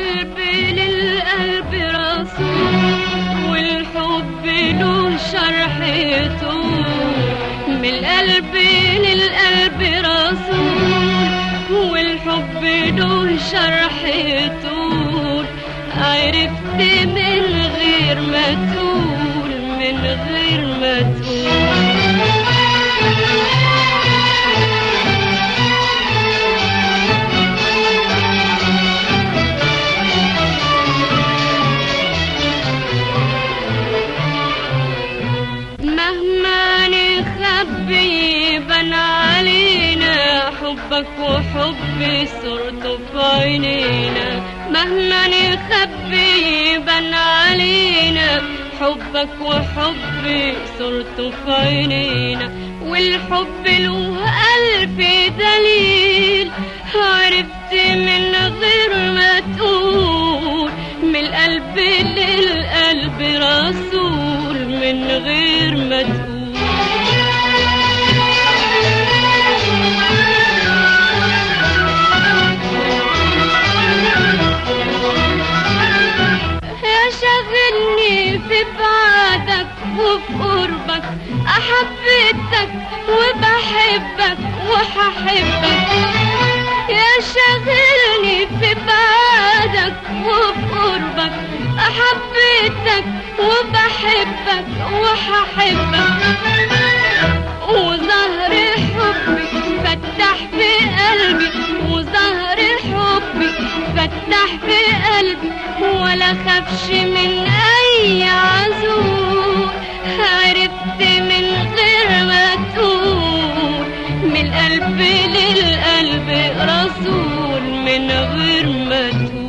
القلب للقلب رسول، والحب له شرح يطول. من القلب للقلب رسول، والحب له شرح يطول. عرفت من غير ما تقول، من غير ما تقول. مهما نخبي يبان علينا حبك وحبي صورته في عينينا. مهما نخبي يبان علينا حبك وحبي صورته في عينينا. والحب له ألف دليل، عرفت من غير ما تقول. من القلب للقلب رسول، من غير ما تقول. يا شاغلني في بعدك وفي قربك، أحبتك وبحبك وهحبك. يا شاغلني في بعدك وفي قربك، أحبتك وبحبك وهحبك. وظهر حبي فتح في قلبي، وظهر حبي فتح في قلبي. ولا خافش من أي عذور، عرفت من غير ما تقول. من القلب للقلب رسول، من غير ما تقول.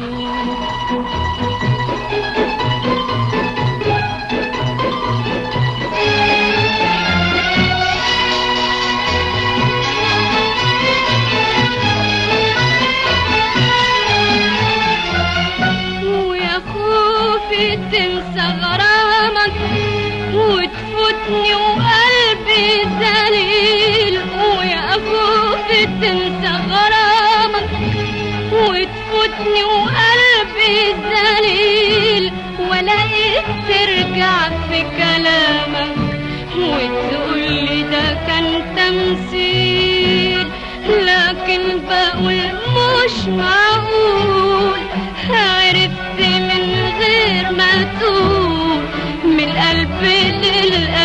تنسى غرامك وتفوتني وقلبي ذليل. ويا خوف تنسى غرامك وتفوتني وقلبي ذليل. ولاقيك ترجع في كلامك وتقولي ده كان تمثيل. لكن بقول مش معقول، عرفت من غير ما تقول. من القلب للقلب